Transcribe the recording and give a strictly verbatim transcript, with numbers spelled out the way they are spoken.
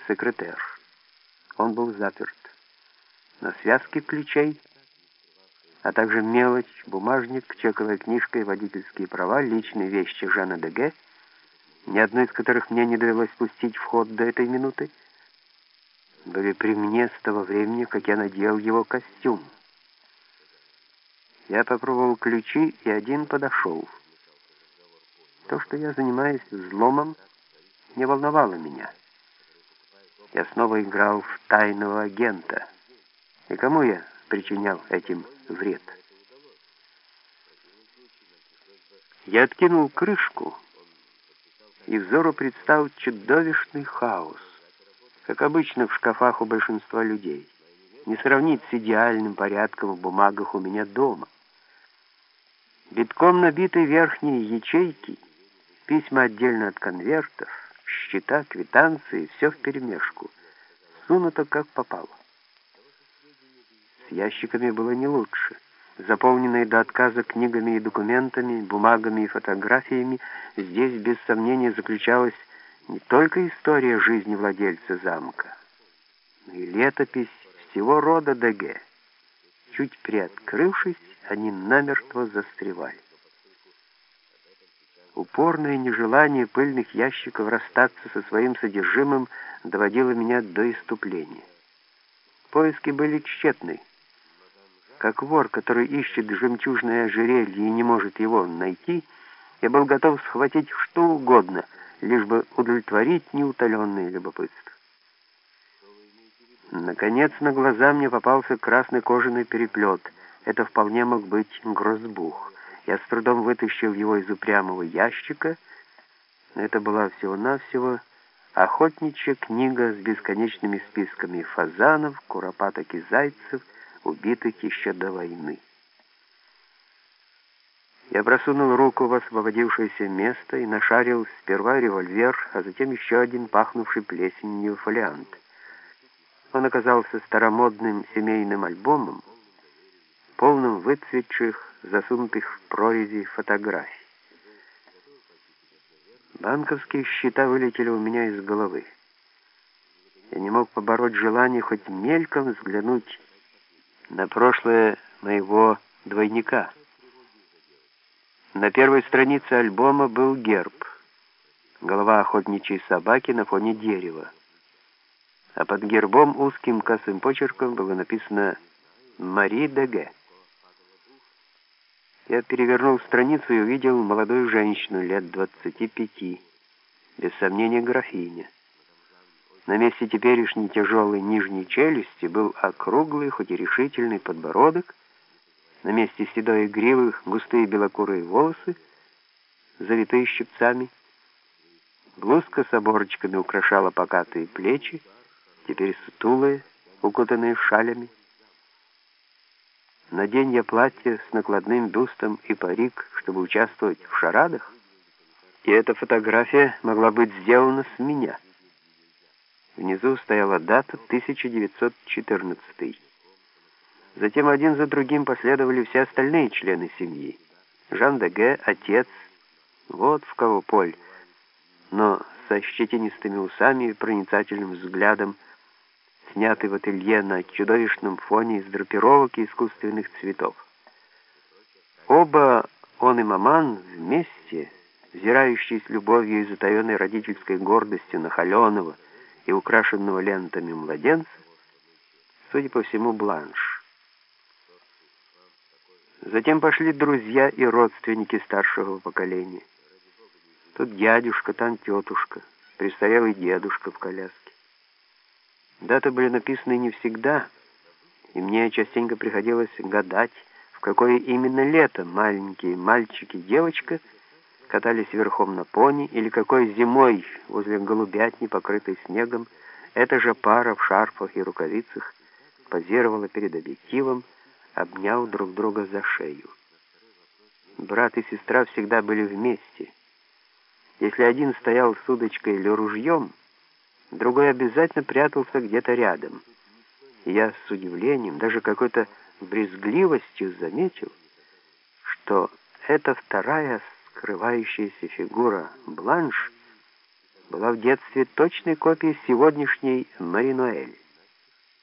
секретер. Он был заперт. Но связки ключей, а также мелочь, бумажник, чековая книжка и водительские права, личные вещи Жана Деге, ни одной из которых мне не довелось пустить в ход до этой минуты, были при мне с того времени, как я надел его костюм. Я попробовал ключи, и один подошел. То, что я занимаюсь взломом, не волновало меня. Я снова играл в тайного агента. И кому я причинял этим вред? Я откинул крышку, и взору предстал чудовищный хаос, как обычно в шкафах у большинства людей. Не сравнить с идеальным порядком в бумагах у меня дома. Битком набиты верхние ячейки, письма отдельно от конвертов, счета, квитанции, все вперемешку, сунуто как попало. С ящиками было не лучше. Заполненные до отказа книгами и документами, бумагами и фотографиями, здесь без сомнения заключалась не только история жизни владельца замка, но и летопись всего рода Деге. Чуть приоткрывшись, они намертво застревали. Упорное нежелание пыльных ящиков расстаться со своим содержимым доводило меня до исступления. Поиски были тщетны. Как вор, который ищет жемчужное ожерелье и не может его найти, я был готов схватить что угодно, лишь бы удовлетворить неутоленное любопытство. Наконец, на глаза мне попался красный кожаный переплет. Это вполне мог быть грозбух. Я с трудом вытащил его из упрямого ящика. Это была всего-навсего охотничья книга с бесконечными списками фазанов, куропаток и зайцев, убитых еще до войны. Я просунул руку в освободившееся место и нашарил сперва револьвер, а затем еще один пахнувший плесенью фолиант. Он оказался старомодным семейным альбомом, полным выцветших, засунутых в прорези фотографий. Банковские счета вылетели у меня из головы. Я не мог побороть желание хоть мельком взглянуть на прошлое моего двойника. На первой странице альбома был герб. Голова охотничьей собаки на фоне дерева. А под гербом узким косым почерком было написано «Мари Деге». Я перевернул страницу и увидел молодую женщину лет двадцати пяти, без сомнения графиня. На месте теперешней тяжелой нижней челюсти был округлый, хоть и решительный подбородок, на месте седой гривы густые белокурые волосы, завитые щипцами. Блузка с оборочками украшала покатые плечи, теперь сутулые, укутанные шалями. Надень я платье с накладным бюстом и парик, чтобы участвовать в шарадах, и эта фотография могла быть сделана с меня. Внизу стояла дата тысяча девятьсот четырнадцатый. Затем один за другим последовали все остальные члены семьи. Жан Деге, отец, вот в кого Поль, но со щетинистыми усами и проницательным взглядом, снятый в ателье на чудовищном фоне из драпировок и искусственных цветов. Оба, он и маман, вместе, взирающие с любовью и затаенной родительской гордостью на холеного и украшенного лентами младенца, судя по всему, Бланш. Затем пошли друзья и родственники старшего поколения. Тут дядюшка, там тетушка, престарелый дедушка в коляске. Даты были написаны не всегда, и мне частенько приходилось гадать, в какое именно лето маленькие мальчик и девочка катались верхом на пони, или какой зимой возле голубятни, покрытой снегом, эта же пара в шарфах и рукавицах позировала перед объективом, обняв друг друга за шею. Брат и сестра всегда были вместе. Если один стоял с удочкой или ружьем, другой обязательно прятался где-то рядом. И я с удивлением, даже какой-то брезгливостью заметил, что эта вторая скрывающаяся фигура Бланш была в детстве точной копией сегодняшней Мари Ноэль.